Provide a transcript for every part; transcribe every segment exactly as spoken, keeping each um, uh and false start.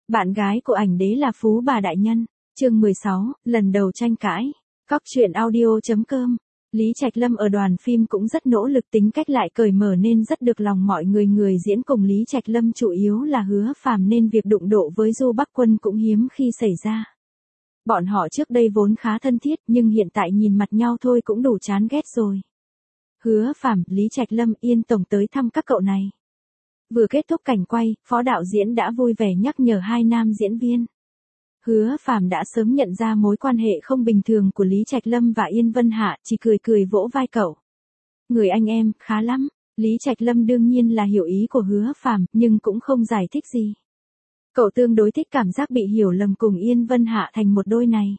Bạn gái của ảnh đế là phú bà đại nhân. Chương mười sáu, lần đầu tranh cãi. Cóc truyện audio chấm com. Lý Trạch Lâm ở đoàn phim cũng rất nỗ lực, tính cách lại cởi mở nên rất được lòng mọi người. Người diễn cùng Lý Trạch Lâm chủ yếu là Hứa Phàm nên việc đụng độ với Du Bắc Quân cũng hiếm khi xảy ra. Bọn họ trước đây vốn khá thân thiết nhưng hiện tại nhìn mặt nhau thôi cũng đủ chán ghét rồi. Hứa Phàm, Lý Trạch Lâm, Yên Tổng tới thăm các cậu này. Vừa kết thúc cảnh quay, phó đạo diễn đã vui vẻ nhắc nhở hai nam diễn viên. Hứa Phàm đã sớm nhận ra mối quan hệ không bình thường của Lý Trạch Lâm và Yên Vân Hạ, chỉ cười cười vỗ vai cậu. Người anh em, khá lắm. Lý Trạch Lâm đương nhiên là hiểu ý của Hứa Phàm, nhưng cũng không giải thích gì. Cậu tương đối thích cảm giác bị hiểu lầm cùng Yên Vân Hạ thành một đôi này.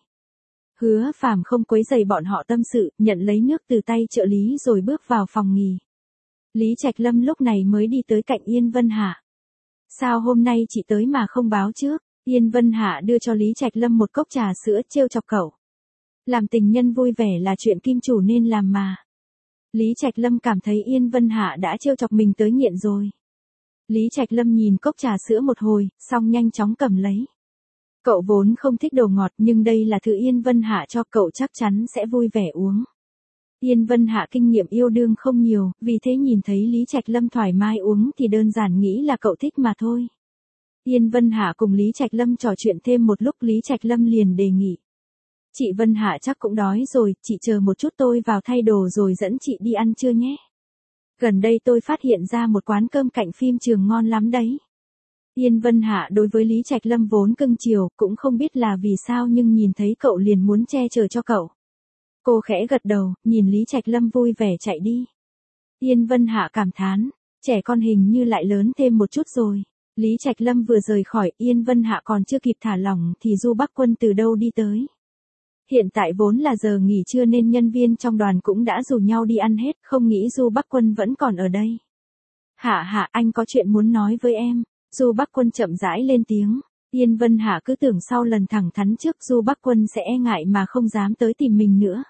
Hứa Phàm không quấy rầy bọn họ tâm sự, nhận lấy nước từ tay trợ lý rồi bước vào phòng nghỉ. Lý Trạch Lâm lúc này mới đi tới cạnh Yên Vân Hạ. Sao hôm nay chị tới mà không báo trước? Yên Vân Hạ đưa cho Lý Trạch Lâm một cốc trà sữa trêu chọc cậu. Làm tình nhân vui vẻ là chuyện kim chủ nên làm mà. Lý Trạch Lâm cảm thấy Yên Vân Hạ đã trêu chọc mình tới nghiện rồi. Lý Trạch Lâm nhìn cốc trà sữa một hồi, xong nhanh chóng cầm lấy. Cậu vốn không thích đồ ngọt nhưng đây là thứ Yên Vân Hạ cho cậu, chắc chắn sẽ vui vẻ uống. Yên Vân Hạ kinh nghiệm yêu đương không nhiều, vì thế nhìn thấy Lý Trạch Lâm thoải mái uống thì đơn giản nghĩ là cậu thích mà thôi. Yên Vân Hạ cùng Lý Trạch Lâm trò chuyện thêm một lúc, Lý Trạch Lâm liền đề nghị. Chị Vân Hạ chắc cũng đói rồi, chị chờ một chút tôi vào thay đồ rồi dẫn chị đi ăn trưa nhé. Gần đây tôi phát hiện ra một quán cơm cạnh phim trường ngon lắm đấy. Yên Vân Hạ đối với Lý Trạch Lâm vốn cưng chiều, cũng không biết là vì sao nhưng nhìn thấy cậu liền muốn che chở cho cậu. Cô khẽ gật đầu, nhìn Lý Trạch Lâm vui vẻ chạy đi. Yên Vân Hạ cảm thán, trẻ con hình như lại lớn thêm một chút rồi. Lý Trạch Lâm vừa rời khỏi, Yên Vân Hạ còn chưa kịp thả lỏng thì Du Bắc Quân từ đâu đi tới. Hiện tại vốn là giờ nghỉ trưa nên nhân viên trong đoàn cũng đã rủ nhau đi ăn hết, không nghĩ Du Bắc Quân vẫn còn ở đây. Hạ Hạ, anh có chuyện muốn nói với em. Du Bắc Quân chậm rãi lên tiếng. Yên Vân Hạ cứ tưởng sau lần thẳng thắn trước Du Bắc Quân sẽ e ngại mà không dám tới tìm mình nữa.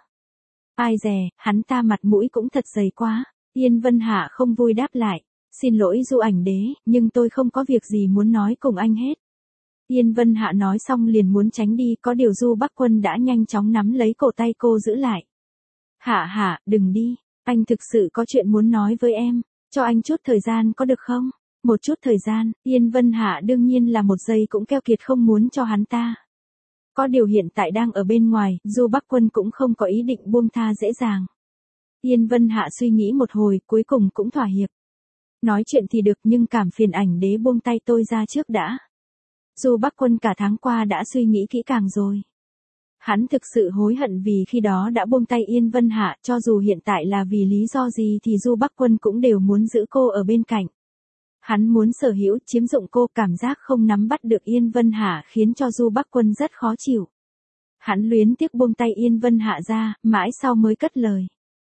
Ai dè, hắn ta mặt mũi cũng thật dày quá. Yên Vân Hạ không vui đáp lại. Xin lỗi Du ảnh đế, nhưng tôi không có việc gì muốn nói cùng anh hết. Yên Vân Hạ nói xong liền muốn tránh đi, có điều Du Bắc Quân đã nhanh chóng nắm lấy cổ tay cô giữ lại. Hạ Hạ, đừng đi, anh thực sự có chuyện muốn nói với em, cho anh chút thời gian có được không? Một chút thời gian, Yên Vân Hạ đương nhiên là một giây cũng keo kiệt không muốn cho hắn ta. Có điều hiện tại đang ở bên ngoài, Du Bắc Quân cũng không có ý định buông tha dễ dàng. Yên Vân Hạ suy nghĩ một hồi, cuối cùng cũng thỏa hiệp. Nói chuyện thì được nhưng cảm phiền ảnh đế buông tay tôi ra trước đã. Du Bắc Quân cả tháng qua đã suy nghĩ kỹ càng rồi. Hắn thực sự hối hận vì khi đó đã buông tay Yên Vân Hạ, cho dù hiện tại là vì lý do gì thì Du Bắc Quân cũng đều muốn giữ cô ở bên cạnh. Hắn muốn sở hữu, chiếm dụng cô, cảm giác không nắm bắt được Yên Vân Hạ khiến cho Du Bắc Quân rất khó chịu. Hắn luyến tiếc buông tay Yên Vân Hạ ra, mãi sau mới cất lời.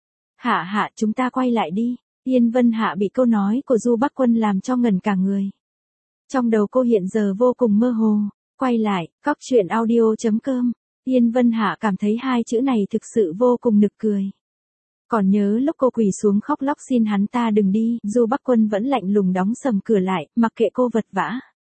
Hạ Hạ, chúng ta quay lại đi. Yên Vân Hạ bị câu nói của Du Bắc Quân làm cho ngẩn cả người. Trong đầu cô hiện giờ vô cùng mơ hồ. Quay lại, cóc truyện audio chấm com. Yên Vân Hạ cảm thấy hai chữ này thực sự vô cùng nực cười. Còn nhớ lúc cô quỳ xuống khóc lóc xin hắn ta đừng đi, Du Bắc Quân vẫn lạnh lùng đóng sầm cửa lại, mặc kệ cô vật vã.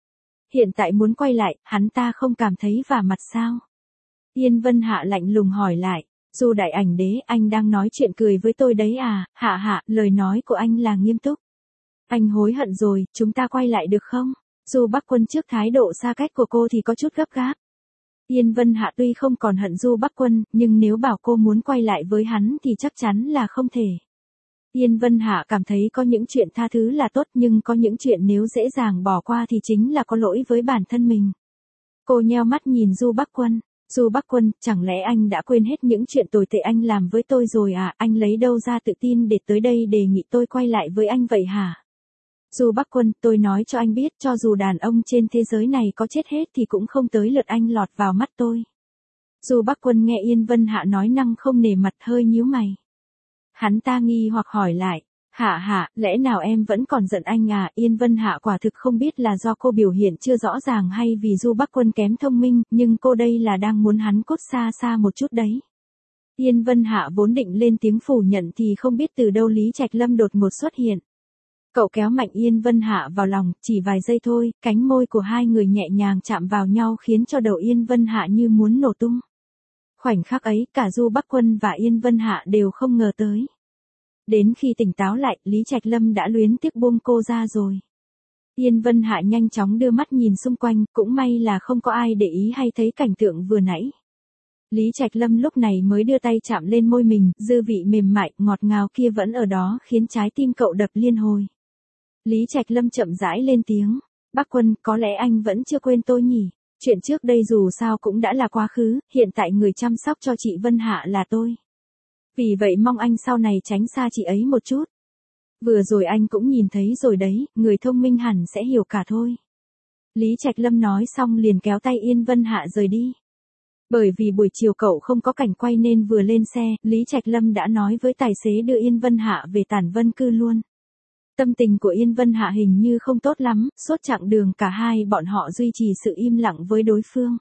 Hiện tại muốn quay lại, hắn ta không cảm thấy vả mặt sao? Yên Vân Hạ lạnh lùng hỏi lại. Du đại ảnh đế, anh đang nói chuyện cười với tôi đấy à? Hạ Hạ, lời nói của anh là nghiêm túc. Anh hối hận rồi, chúng ta quay lại được không? Du Bắc Quân trước thái độ xa cách của cô thì có chút gấp gáp. Yên Vân Hạ tuy không còn hận Du Bắc Quân, nhưng nếu bảo cô muốn quay lại với hắn thì chắc chắn là không thể. Yên Vân Hạ cảm thấy có những chuyện tha thứ là tốt nhưng có những chuyện nếu dễ dàng bỏ qua thì chính là có lỗi với bản thân mình. Cô nheo mắt nhìn Du Bắc Quân. Du Bắc Quân, chẳng lẽ anh đã quên hết những chuyện tồi tệ anh làm với tôi rồi à? Anh lấy đâu ra tự tin để tới đây đề nghị tôi quay lại với anh vậy hả? Du Bắc Quân, tôi nói cho anh biết, cho dù đàn ông trên thế giới này có chết hết thì cũng không tới lượt anh lọt vào mắt tôi. Du Bắc Quân nghe Yên Vân Hạ nói năng không nể mặt, hơi nhíu mày. Hắn ta nghi hoặc hỏi lại. Hạ Hạ, lẽ nào em vẫn còn giận anh à? Yên Vân Hạ quả thực không biết là do cô biểu hiện chưa rõ ràng hay vì Du Bắc Quân kém thông minh, nhưng cô đây là đang muốn hắn cút xa xa một chút đấy. Yên Vân Hạ vốn định lên tiếng phủ nhận thì không biết từ đâu Lý Trạch Lâm đột ngột xuất hiện. Cậu kéo mạnh Yên Vân Hạ vào lòng, chỉ vài giây thôi, cánh môi của hai người nhẹ nhàng chạm vào nhau khiến cho đầu Yên Vân Hạ như muốn nổ tung. Khoảnh khắc ấy, cả Du Bắc Quân và Yên Vân Hạ đều không ngờ tới. Đến khi tỉnh táo lại, Lý Trạch Lâm đã luyến tiếc buông cô ra rồi. Yên Vân Hạ nhanh chóng đưa mắt nhìn xung quanh, cũng may là không có ai để ý hay thấy cảnh tượng vừa nãy. Lý Trạch Lâm lúc này mới đưa tay chạm lên môi mình, dư vị mềm mại, ngọt ngào kia vẫn ở đó khiến trái tim cậu đập liên hồi. Lý Trạch Lâm chậm rãi lên tiếng, Bắc Quân, có lẽ anh vẫn chưa quên tôi nhỉ? Chuyện trước đây dù sao cũng đã là quá khứ, hiện tại người chăm sóc cho chị Vân Hạ là tôi. Vì vậy mong anh sau này tránh xa chị ấy một chút. Vừa rồi anh cũng nhìn thấy rồi đấy, người thông minh hẳn sẽ hiểu cả thôi. Lý Trạch Lâm nói xong liền kéo tay Yên Vân Hạ rời đi. Bởi vì buổi chiều cậu không có cảnh quay nên vừa lên xe, Lý Trạch Lâm đã nói với tài xế đưa Yên Vân Hạ về Tản Vân Cư luôn. Tâm tình của Yên Vân Hạ hình như không tốt lắm, suốt chặng đường cả hai bọn họ duy trì sự im lặng với đối phương.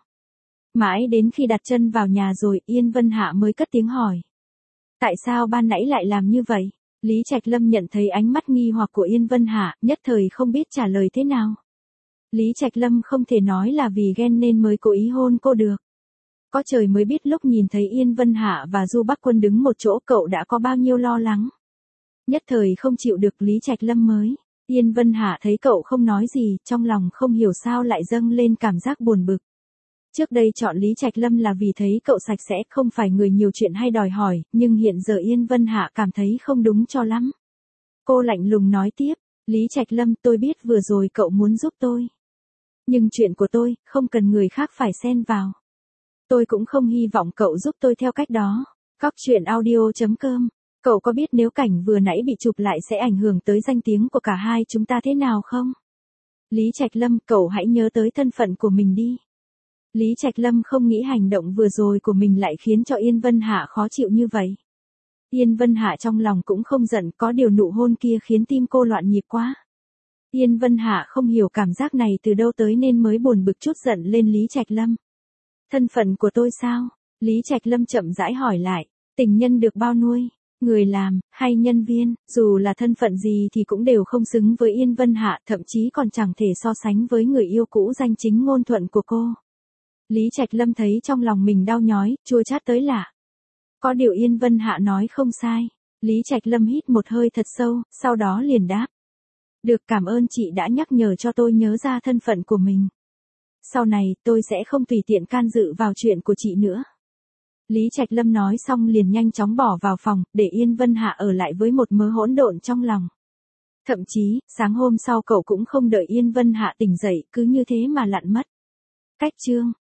Mãi đến khi đặt chân vào nhà rồi, Yên Vân Hạ mới cất tiếng hỏi. Tại sao ban nãy lại làm như vậy? Lý Trạch Lâm nhận thấy ánh mắt nghi hoặc của Yên Vân Hạ, nhất thời không biết trả lời thế nào. Lý Trạch Lâm không thể nói là vì ghen nên mới cố ý hôn cô được. Có trời mới biết lúc nhìn thấy Yên Vân Hạ và Du Bắc Quân đứng một chỗ cậu đã có bao nhiêu lo lắng. Nhất thời không chịu được Lý Trạch Lâm mới. Yên Vân Hạ thấy cậu không nói gì, trong lòng không hiểu sao lại dâng lên cảm giác buồn bực. Trước đây chọn Lý Trạch Lâm là vì thấy cậu sạch sẽ, không phải người nhiều chuyện hay đòi hỏi, nhưng hiện giờ Yên Vân Hạ cảm thấy không đúng cho lắm. Cô lạnh lùng nói tiếp, Lý Trạch Lâm, tôi biết vừa rồi cậu muốn giúp tôi. Nhưng chuyện của tôi, không cần người khác phải xen vào. Tôi cũng không hy vọng cậu giúp tôi theo cách đó. Cóc truyện audio chấm com. Cậu có biết nếu cảnh vừa nãy bị chụp lại sẽ ảnh hưởng tới danh tiếng của cả hai chúng ta thế nào không? Lý Trạch Lâm, cậu hãy nhớ tới thân phận của mình đi. Lý Trạch Lâm không nghĩ hành động vừa rồi của mình lại khiến cho Yên Vân Hạ khó chịu như vậy. Yên Vân Hạ trong lòng cũng không giận, có điều nụ hôn kia khiến tim cô loạn nhịp quá. Yên Vân Hạ không hiểu cảm giác này từ đâu tới nên mới buồn bực chút giận lên Lý Trạch Lâm. Thân phận của tôi sao? Lý Trạch Lâm chậm rãi hỏi lại, tình nhân được bao nuôi, người làm, hay nhân viên, dù là thân phận gì thì cũng đều không xứng với Yên Vân Hạ, thậm chí còn chẳng thể so sánh với người yêu cũ danh chính ngôn thuận của cô. Lý Trạch Lâm thấy trong lòng mình đau nhói, chua chát tới lạ. Có điều Yên Vân Hạ nói không sai. Lý Trạch Lâm hít một hơi thật sâu, sau đó liền đáp. Được, cảm ơn chị đã nhắc nhở cho tôi nhớ ra thân phận của mình. Sau này, tôi sẽ không tùy tiện can dự vào chuyện của chị nữa. Lý Trạch Lâm nói xong liền nhanh chóng bỏ vào phòng, để Yên Vân Hạ ở lại với một mớ hỗn độn trong lòng. Thậm chí, sáng hôm sau cậu cũng không đợi Yên Vân Hạ tỉnh dậy, cứ như thế mà lặn mất. Cách chương